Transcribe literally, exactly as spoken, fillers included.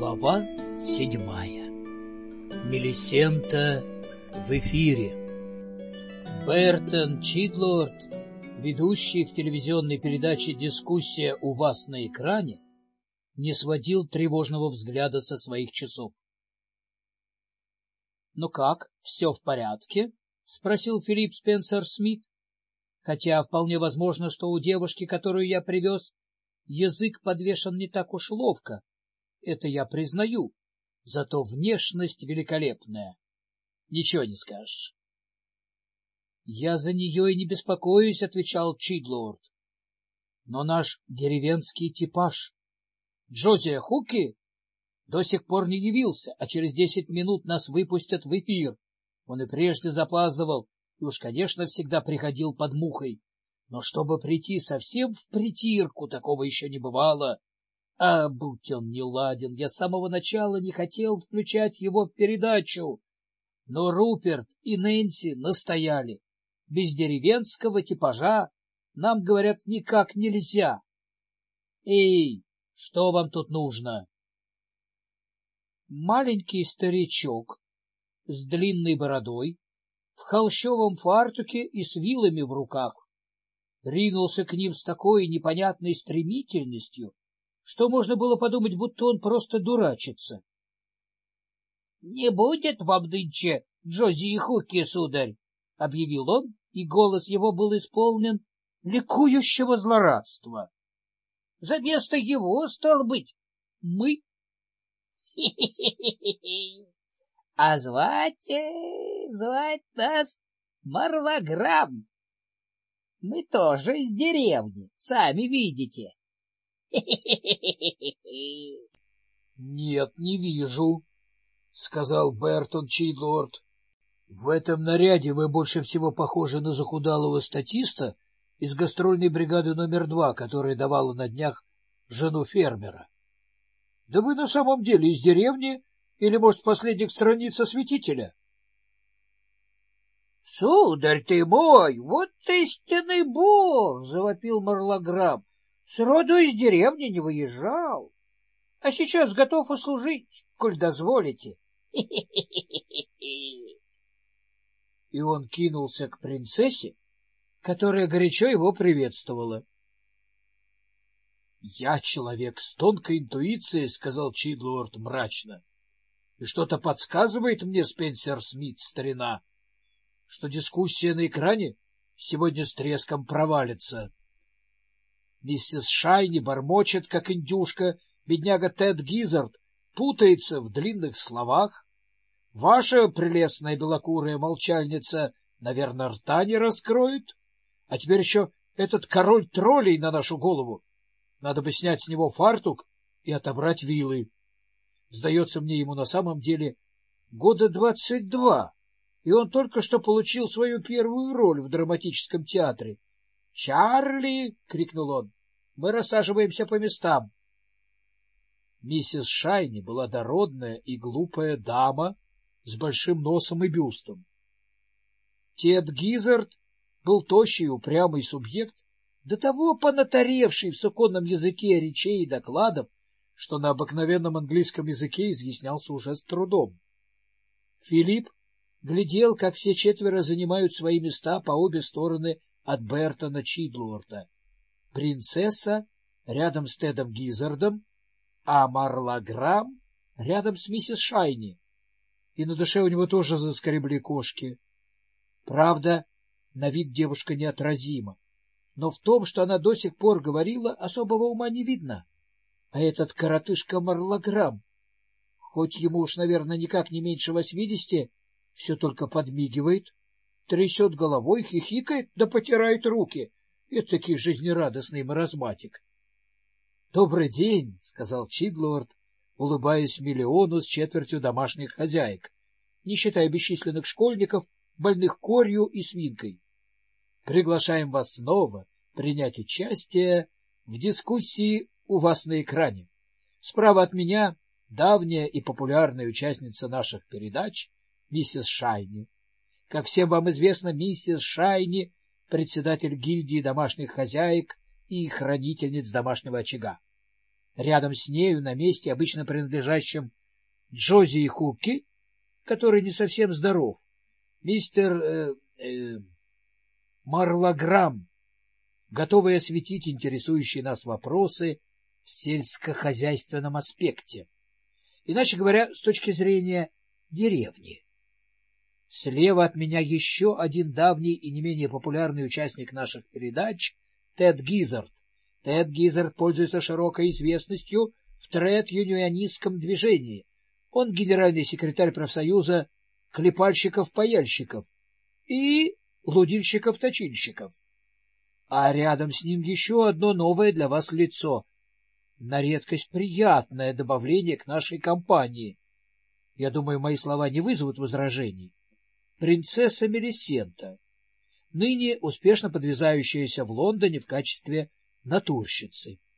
Глава седьмая. Мелисента в эфире. Бертон Чидлорд, ведущий в телевизионной передаче «Дискуссия у вас на экране», не сводил тревожного взгляда со своих часов. — Ну как, все в порядке? — спросил Филипп Спенсер Смит. Хотя вполне возможно, что у девушки, которую я привез, язык подвешен не так уж ловко. Это я признаю, зато внешность великолепная. Ничего не скажешь. — Я за нее и не беспокоюсь, — отвечал Чидлорд. — Но наш деревенский типаж, Джозия Хуки, до сих пор не явился, а через десять минут нас выпустят в эфир. Он и прежде запаздывал, и уж, конечно, всегда приходил под мухой. Но чтобы прийти совсем в притирку, такого еще не бывало. А будь он неладен, я с самого начала не хотел включать его в передачу. Но Руперт и Нэнси настояли. Без деревенского типажа нам, говорят, никак нельзя. Эй, что вам тут нужно? Маленький старичок с длинной бородой, в холщовом фартуке и с вилами в руках, ринулся к ним с такой непонятной стремительностью, что можно было подумать, будто он просто дурачится. — Не будет вам нынче Джози и Хуки, сударь, — объявил он, и голос его был исполнен ликующего злорадства. — За место его, стало быть, мы. — А звать, звать нас Марлаграм. Мы тоже из деревни, сами видите. — Нет, не вижу, — сказал Бертон Чидлорд. — В этом наряде вы больше всего похожи на захудалого статиста из гастрольной бригады номер два, которая давала на днях жену фермера. Да вы на самом деле из деревни или, может, последних страниц осветителя? — Сударь ты мой, вот истинный бог! — завопил Марлаграм. — Сроду из деревни не выезжал, а сейчас готов услужить, коль дозволите. И он кинулся к принцессе, которая горячо его приветствовала. — Я человек с тонкой интуицией, — сказал Чидлорд мрачно, — и что-то подсказывает мне, Спенсер Смит, старина, что дискуссия на экране сегодня с треском провалится. Миссис Шайни бормочет, как индюшка, бедняга Тед Гизард путается в длинных словах. Ваша прелестная белокурая молчальница, наверное, рта не раскроет. А теперь еще этот король троллей на нашу голову. Надо бы снять с него фартук и отобрать вилы. Сдается мне, ему на самом деле года двадцать два, и он только что получил свою первую роль в драматическом театре. «Чарли!» — крикнул он. «Мы рассаживаемся по местам». Миссис Шайни была дородная и глупая дама с большим носом и бюстом. Тед Гизард был тощий и упрямый субъект, до того понатаревший в суконном языке речей и докладов, что на обыкновенном английском языке изъяснялся уже с трудом. Филипп глядел, как все четверо занимают свои места по обе стороны от Бертона Чидлорда. Принцесса рядом с Тедом Гизардом, а Марлаграм рядом с миссис Шайни. И на душе у него тоже заскребли кошки. Правда, на вид девушка неотразима, но в том, что она до сих пор говорила, особого ума не видно. А этот коротышка Марлаграм, хоть ему уж, наверное, никак не меньше восьмидесяти, все только подмигивает, трясет головой, хихикает да потирает руки. Этакий жизнерадостный маразматик. — Добрый день, — сказал Чидлорд, улыбаясь миллиону с четвертью домашних хозяек, не считая бесчисленных школьников, больных корью и свинкой. — Приглашаем вас снова принять участие в дискуссии у вас на экране. Справа от меня давняя и популярная участница наших передач миссис Шайни. Как всем вам известно, миссис Шайни — председатель гильдии домашних хозяек и хранительниц домашнего очага. Рядом с нею, на месте, обычно принадлежащем Джози и Хукки, который не совсем здоров, мистер э, э, Марлаграм, готовый осветить интересующие нас вопросы в сельскохозяйственном аспекте, иначе говоря, с точки зрения деревни. Слева от меня еще один давний и не менее популярный участник наших передач — Тед Гизард. Тед Гизард пользуется широкой известностью в тред-юнионистском движении. Он генеральный секретарь профсоюза клепальщиков-паяльщиков и лудильщиков-точильщиков. А рядом с ним еще одно новое для вас лицо, на редкость приятное добавление к нашей компании. Я думаю, мои слова не вызовут возражений. Принцесса Мелисента, ныне успешно подвязающаяся в Лондоне в качестве натурщицы.